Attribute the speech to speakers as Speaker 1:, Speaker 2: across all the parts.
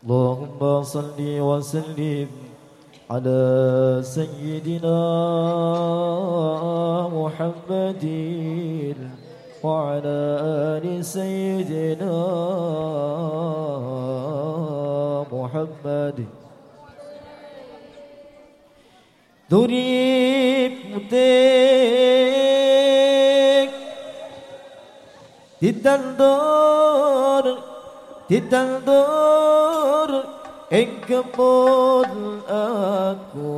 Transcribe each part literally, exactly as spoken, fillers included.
Speaker 1: اللهم صل وسلم على سيدنا محمد وعلى آل سيدنا محمد. Durip mutik ditandur ditandur ing kebun aku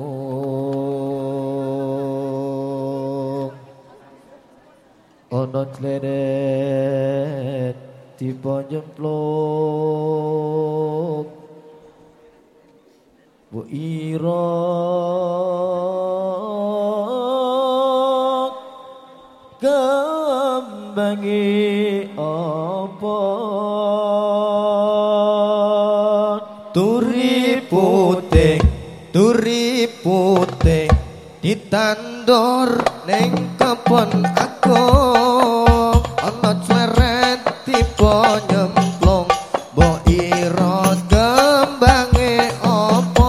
Speaker 1: ana cleret tiba nyemplung bu ira kembangi apa
Speaker 2: turi putih turi putih ditandur ning kebon aku ana cleret tiba nyemplung mbok ira kembange apa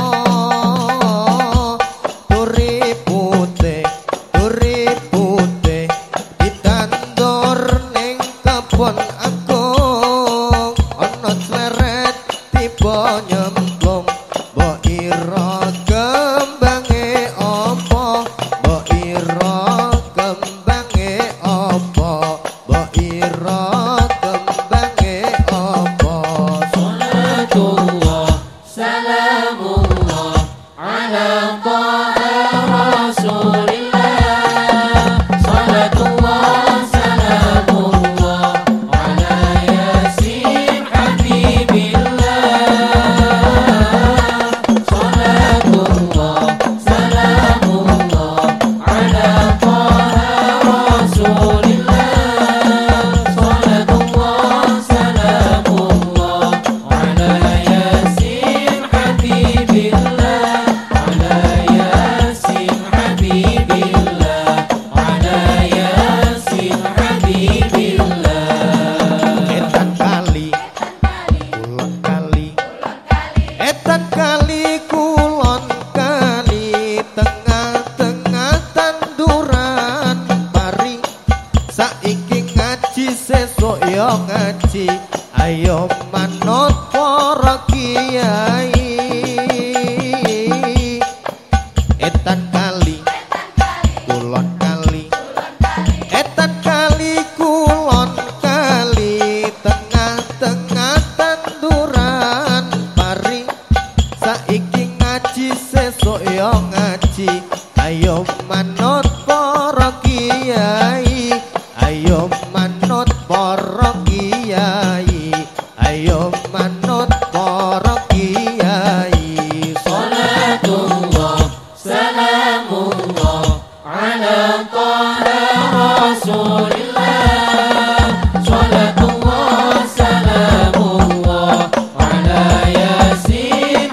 Speaker 2: turi putih turi putih ditandur ning kebon aku ana cleret tiba nyemplung mbok ira kembange apa mbok ira kembange apa mbok ira kembange apa
Speaker 3: Salatullah salamullah ala taha rasulillah Salatullah salamullah ala yasin habibillah Salatullah salamullah ala taha rasulillah Salatullah salamullah ala yasin habibillah ala yasin habibillah ala yasin habibillah
Speaker 2: etan kali kulon kali etan kali kulon kali tengah-tengah tanduran mari saiki ngaji sesuk yo ngaji ayo manut para kiai etan kali kulon kali etan kali kulon kali tengah-tengah tanduran mari saiki ngaji sesuk yo ngaji ayo manut para kiai ayo manut para kiai ayo manut para kiai
Speaker 3: Salatullah salamullah ala taha rasulillah Salatullah salamullah ala yasin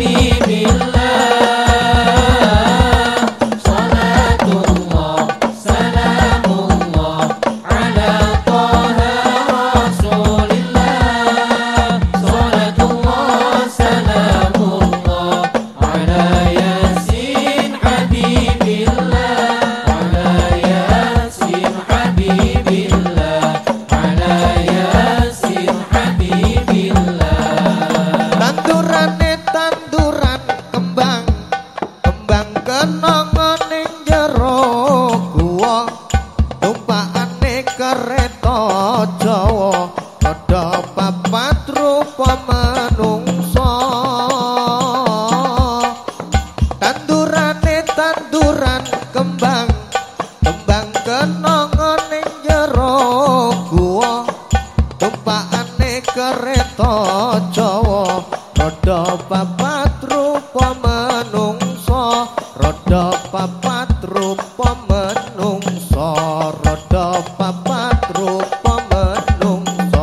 Speaker 3: habibillah Salatullah salamullah ala taha rasulillah Salatullah salamullah ala yasin habibillah ala yasin habibillah ala yasin habibillah
Speaker 2: tandurane tanduran kembang kembang kenangan ning jero guwa tumpakane kereta Jawa padha papat rupa manungsa tandurane tanduran kembang kembang kenangan ning jero guwa tumpakane kereta Jawa roda papat rupa manungsa roda papat rupa manungsa roda papat rupa manungsa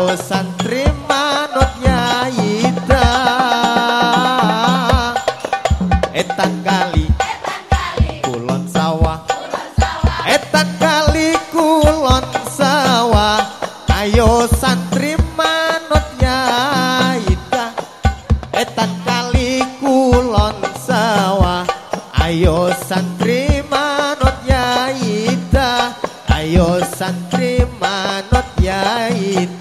Speaker 2: ayo santri manut yaida etan kali kulon sawah etan kali kulon sawah ayo santri manut yaida etan kali kulon sawah ayo santri manut yaida ayo santri manut yaida